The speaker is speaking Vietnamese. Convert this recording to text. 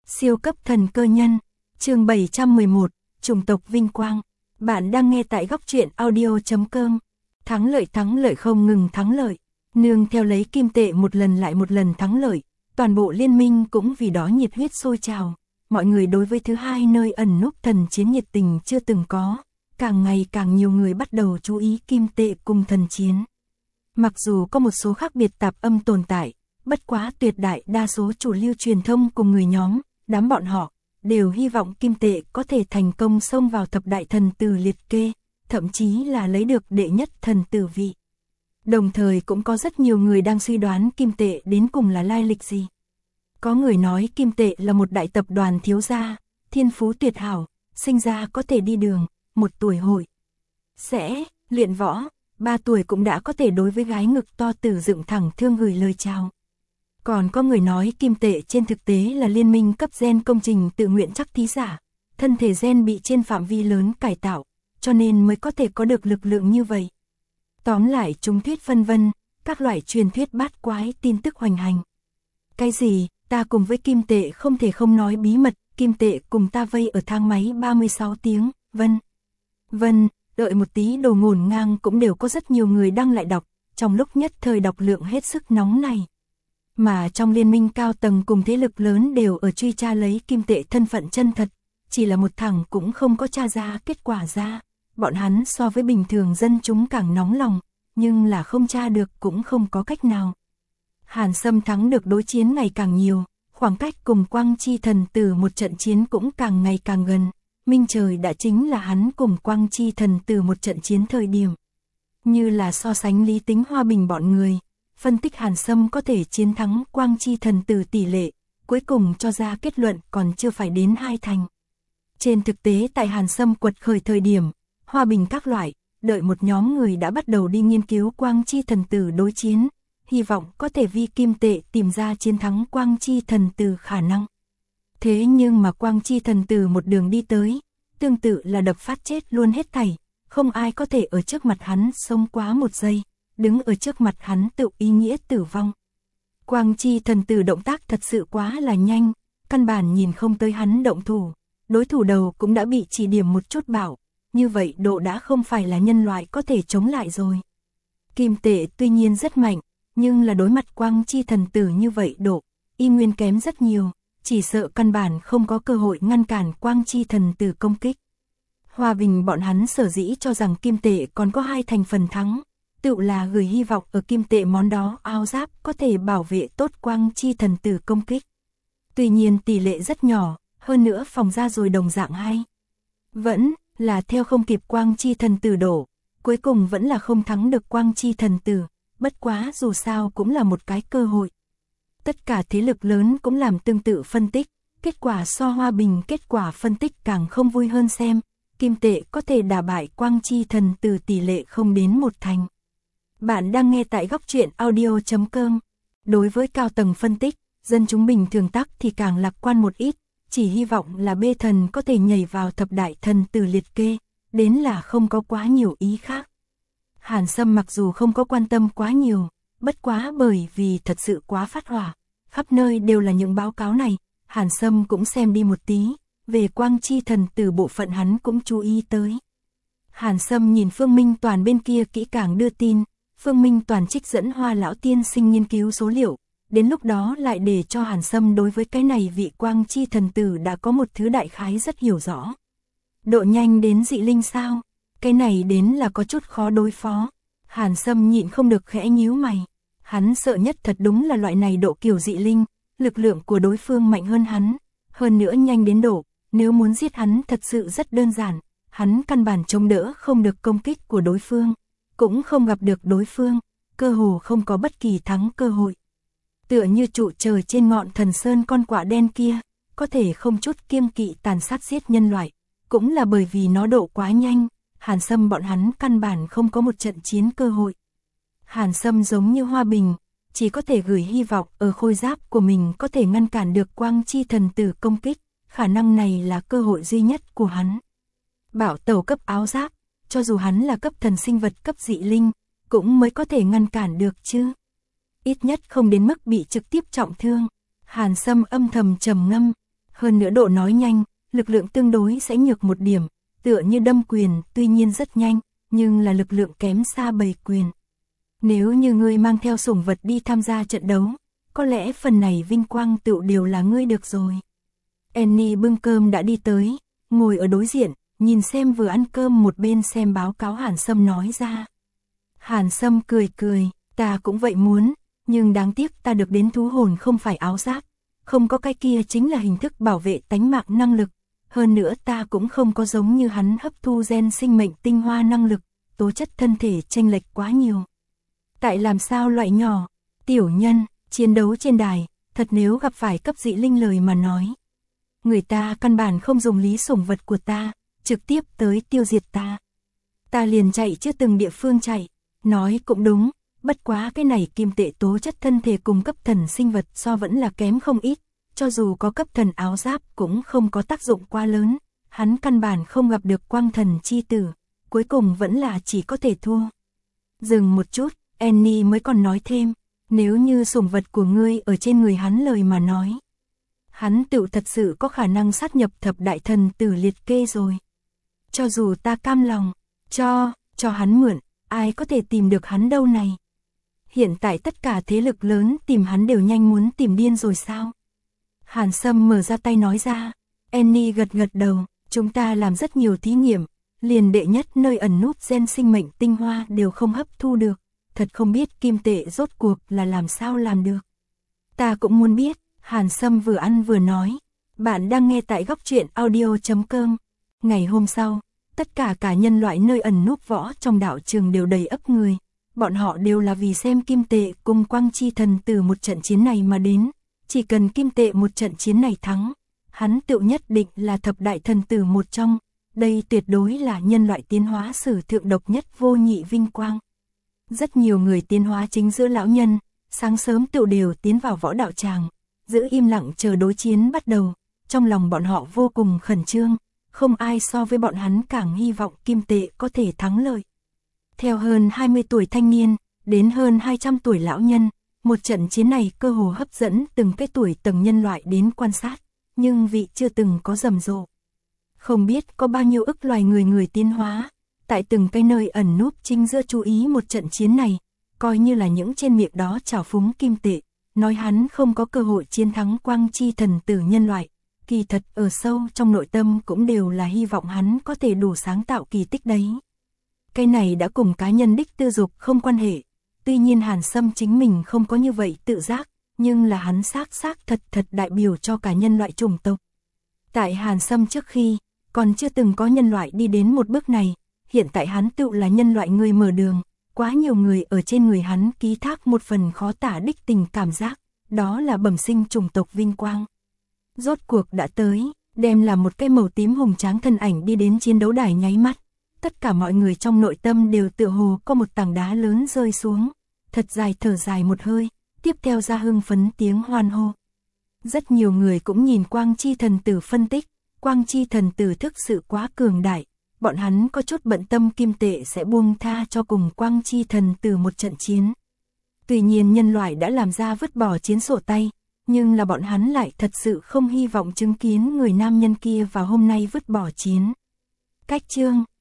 Siêu cấp thần cơ nhân, chương 711, chủng tộc vinh quang. Bạn đang nghe tại góc truyện audio.com. Thắng lợi không ngừng thắng lợi, nương theo lấy kim tệ một lần lại một lần thắng lợi, toàn bộ liên minh cũng vì đó nhiệt huyết sôi trào. Mọi người đối với thứ hai nơi ẩn núp thần chiến nhiệt tình chưa từng có, càng ngày càng nhiều người bắt đầu chú ý kim tệ cùng thần chiến. Mặc dù có một số khác biệt tạp âm tồn tại, bất quá tuyệt đại đa số chủ lưu truyền thông cùng người nhóm, đám bọn họ, đều hy vọng kim tệ có thể thành công xông vào thập đại thần tử liệt kê, thậm chí là lấy được đệ nhất thần tử vị. Đồng thời cũng có rất nhiều người đang suy đoán kim tệ đến cùng là lai lịch gì. Có người nói kim tệ là một đại tập đoàn thiếu gia, thiên phú tuyệt hảo, sinh ra có thể đi đường, 1 tuổi hội sẽ luyện võ, 3 tuổi cũng đã có thể đối với gái ngực to tử dựng thẳng thương gửi lời chào. Còn có người nói kim tệ trên thực tế là liên minh cấp gen công trình tự nguyện chắc thí giả, thân thể gen bị trên phạm vi lớn cải tạo, cho nên mới có thể có được lực lượng như vậy. Tóm lại chúng thuyết phân vân, các loại truyền thuyết bát quái tin tức hoành hành. Cái gì, ta cùng với kim tệ không thể không nói bí mật, kim tệ cùng ta vây ở thang máy 36 tiếng, vân, đợi một tí đồ ngổn ngang cũng đều có rất nhiều người đăng lại đọc, trong lúc nhất thời đọc lượng hết sức nóng này. Mà trong liên minh cao tầng cùng thế lực lớn đều ở truy tra lấy kim tệ thân phận chân thật, chỉ là một thằng cũng không có tra ra kết quả ra. Bọn hắn so với bình thường dân chúng càng nóng lòng, nhưng là không tra được cũng không có cách nào. Hàn Sâm thắng được đối chiến ngày càng nhiều, khoảng cách cùng Quang Chi thần tử một trận chiến cũng càng ngày càng gần. Minh trời đã chính là hắn cùng Quang Chi thần tử một trận chiến thời điểm. Như là so sánh lý tính hòa bình bọn người, phân tích Hàn Sâm có thể chiến thắng Quang Chi thần tử tỷ lệ, cuối cùng cho ra kết luận còn chưa phải đến 2 thành. Trên thực tế tại Hàn Sâm quật khởi thời điểm, hòa bình các loại, đợi một nhóm người đã bắt đầu đi nghiên cứu Quang Chi thần tử đối chiến, hy vọng có thể vi kim tệ tìm ra chiến thắng Quang Chi thần tử khả năng. Thế nhưng mà Quang Chi thần tử một đường đi tới, tương tự là đập phát chết luôn hết thảy, không ai có thể ở trước mặt hắn sống quá 1 giây, đứng ở trước mặt hắn tự ý nghĩa tử vong. Quang Chi thần tử động tác thật sự quá là nhanh, căn bản nhìn không tới hắn động thủ, đối thủ đầu cũng đã bị chỉ điểm một chút bảo, như vậy độ đã không phải là nhân loại có thể chống lại rồi. Kim tệ tuy nhiên rất mạnh, nhưng là đối mặt Quang Chi thần tử như vậy độ, y nguyên kém rất nhiều, chỉ sợ căn bản không có cơ hội ngăn cản Quang Chi thần tử công kích. Hòa bình bọn hắn sở dĩ cho rằng kim tệ còn có 2 thành phần thắng, tự là gửi hy vọng ở kim tệ món đó áo giáp có thể bảo vệ tốt Quang Chi thần tử công kích. Tuy nhiên tỷ lệ rất nhỏ, hơn nữa phòng ra rồi đồng dạng hay. Vẫn là theo không kịp Quang Chi thần tử đổ, cuối cùng vẫn là không thắng được Quang Chi thần tử, bất quá dù sao cũng là một cái cơ hội. Tất cả thế lực lớn cũng làm tương tự phân tích, kết quả so hòa bình kết quả phân tích càng không vui hơn xem, kim tệ có thể đả bại Quang Chi thần tử tỷ lệ không đến 1 thành. Bạn đang nghe tại góc truyện audio.com. Đối với cao tầng phân tích, dân chúng bình thường tắc thì càng lạc quan một ít, chỉ hy vọng là bê thần có thể nhảy vào thập đại thần tử liệt kê, đến là không có quá nhiều ý khác. Hàn Sâm mặc dù không có quan tâm quá nhiều, bất quá bởi vì thật sự quá phát hỏa, khắp nơi đều là những báo cáo này, Hàn Sâm cũng xem đi một tí, về Quang Chi thần tử bộ phận hắn cũng chú ý tới. Hàn Sâm nhìn Phương Minh Toàn bên kia kỹ càng đưa tin, Phương Minh Toàn trích dẫn Hoa lão tiên sinh nghiên cứu số liệu, đến lúc đó lại để cho Hàn Sâm đối với cái này vị Quang Chi thần tử đã có một thứ đại khái rất hiểu rõ. Độ nhanh đến dị linh sao? Cái này đến là có chút khó đối phó. Hàn Sâm nhịn không được khẽ nhíu mày. Hắn sợ nhất thật đúng là loại này độ kiểu dị linh, lực lượng của đối phương mạnh hơn hắn, hơn nữa nhanh đến độ, nếu muốn giết hắn thật sự rất đơn giản, hắn căn bản chống đỡ không được công kích của đối phương, cũng không gặp được đối phương, cơ hồ không có bất kỳ thắng cơ hội. Tựa như trụ trời trên ngọn thần sơn con quạ đen kia, có thể không chút kiêng kỵ tàn sát giết nhân loại, cũng là bởi vì nó độ quá nhanh, Hàn Sâm bọn hắn căn bản không có một trận chiến cơ hội. Hàn Sâm giống như Hoa Bình, chỉ có thể gửi hy vọng ở khôi giáp của mình có thể ngăn cản được Quang Chi thần tử công kích, khả năng này là cơ hội duy nhất của hắn. Bảo tẩu cấp áo giáp, cho dù hắn là cấp thần sinh vật cấp dị linh, cũng mới có thể ngăn cản được chứ. Ít nhất không đến mức bị trực tiếp trọng thương. Hàn Sâm âm thầm trầm ngâm, Hơn nữa độ nói nhanh, lực lượng tương đối sẽ nhược một điểm, tựa như đâm quyền, tuy nhiên rất nhanh, nhưng là lực lượng kém xa bầy quyền. Nếu như ngươi mang theo sủng vật đi tham gia trận đấu, có lẽ phần này vinh quang tựu đều là ngươi được rồi. Annie bưng cơm đã đi tới, ngồi ở đối diện, nhìn xem vừa ăn cơm một bên xem báo cáo Hàn Sâm nói ra. Hàn Sâm cười cười, ta cũng vậy muốn, nhưng đáng tiếc ta được đến thú hồn không phải áo giáp, không có cái kia chính là hình thức bảo vệ tánh mạng năng lực, hơn nữa ta cũng không có giống như hắn hấp thu gen sinh mệnh tinh hoa năng lực, tố chất thân thể chênh lệch quá nhiều. Tại làm sao loại nhỏ, tiểu nhân, chiến đấu trên đài, thật nếu gặp phải cấp dị linh lời mà nói. Người ta căn bản không dùng lý sủng vật của ta, trực tiếp tới tiêu diệt ta. Ta liền chạy chưa từng địa phương chạy, nói cũng đúng, bất quá cái này kim tệ tố chất thân thể cùng cấp thần sinh vật so vẫn là kém không ít, cho dù có cấp thần áo giáp cũng không có tác dụng quá lớn, hắn căn bản không gặp được quang thần chi tử, cuối cùng vẫn là chỉ có thể thua. Dừng một chút, Annie mới còn nói thêm, nếu như sủng vật của ngươi ở trên người hắn lời mà nói. Hắn tự thật sự có khả năng sát nhập thập đại thần tử liệt kê rồi. Cho dù ta cam lòng, cho hắn mượn, ai có thể tìm được hắn đâu này. Hiện tại tất cả thế lực lớn tìm hắn đều nhanh muốn tìm điên rồi sao? Hàn Sâm mở ra tay nói ra, Annie gật gật đầu, chúng ta làm rất nhiều thí nghiệm, liền đệ nhất nơi ẩn núp gen sinh mệnh tinh hoa đều không hấp thu được, thật không biết kim tệ rốt cuộc là làm sao làm được. Ta cũng muốn biết, Hàn Sâm vừa ăn vừa nói, bạn đang nghe tại góc truyện audio.com. Ngày hôm sau, tất cả nhân loại nơi ẩn núp võ trong đạo trường đều đầy ấp người, bọn họ đều là vì xem kim tệ cùng quang chi thần từ một trận chiến này mà đến, chỉ cần kim tệ một trận chiến này thắng, hắn tự nhất định là thập đại thần tử một trong, đây tuyệt đối là nhân loại tiến hóa sử thượng độc nhất vô nhị vinh quang. Rất nhiều người tiến hóa chính giữa lão nhân, sáng sớm tự đều tiến vào võ đạo tràng, giữ im lặng chờ đối chiến bắt đầu, trong lòng bọn họ vô cùng khẩn trương, không ai so với bọn hắn càng hy vọng kim tệ có thể thắng lợi. Theo hơn 20 tuổi thanh niên, đến hơn 200 tuổi lão nhân, một trận chiến này cơ hồ hấp dẫn từng cái tuổi tầng nhân loại đến quan sát, nhưng vị chưa từng có rầm rộ. Không biết có bao nhiêu ức loài người tiến hóa, tại từng cái nơi ẩn núp chính giữa chú ý một trận chiến này, coi như là những trên miệng đó trào phúng kim tệ, nói hắn không có cơ hội chiến thắng quang chi thần tử nhân loại, kỳ thật ở sâu trong nội tâm cũng đều là hy vọng hắn có thể đủ sáng tạo kỳ tích đấy. Cái này đã cùng cá nhân đích tư dục không quan hệ, tuy nhiên Hàn Sâm chính mình không có như vậy tự giác, nhưng là hắn xác thật đại biểu cho cả nhân loại chủng tộc. Tại Hàn Sâm trước khi, còn chưa từng có nhân loại đi đến một bước này, hiện tại hắn tự là nhân loại người mở đường, quá nhiều người ở trên người hắn ký thác một phần khó tả đích tình cảm giác, đó là bẩm sinh chủng tộc vinh quang. Rốt cuộc đã tới, đem là một cái màu tím hùng tráng thân ảnh đi đến chiến đấu đài nháy mắt, tất cả mọi người trong nội tâm đều tựa hồ có một tảng đá lớn rơi xuống, thật dài thở dài một hơi, tiếp theo ra hưng phấn tiếng hoan hô. Rất nhiều người cũng nhìn quang chi thần tử phân tích, quang chi thần tử thực sự quá cường đại, bọn hắn có chút bận tâm kim tệ sẽ buông tha cho cùng quang chi thần tử một trận chiến. Tuy nhiên nhân loại đã làm ra vứt bỏ chiến sổ tay, nhưng là bọn hắn lại thật sự không hy vọng chứng kiến người nam nhân kia vào hôm nay vứt bỏ chiến. Cách chương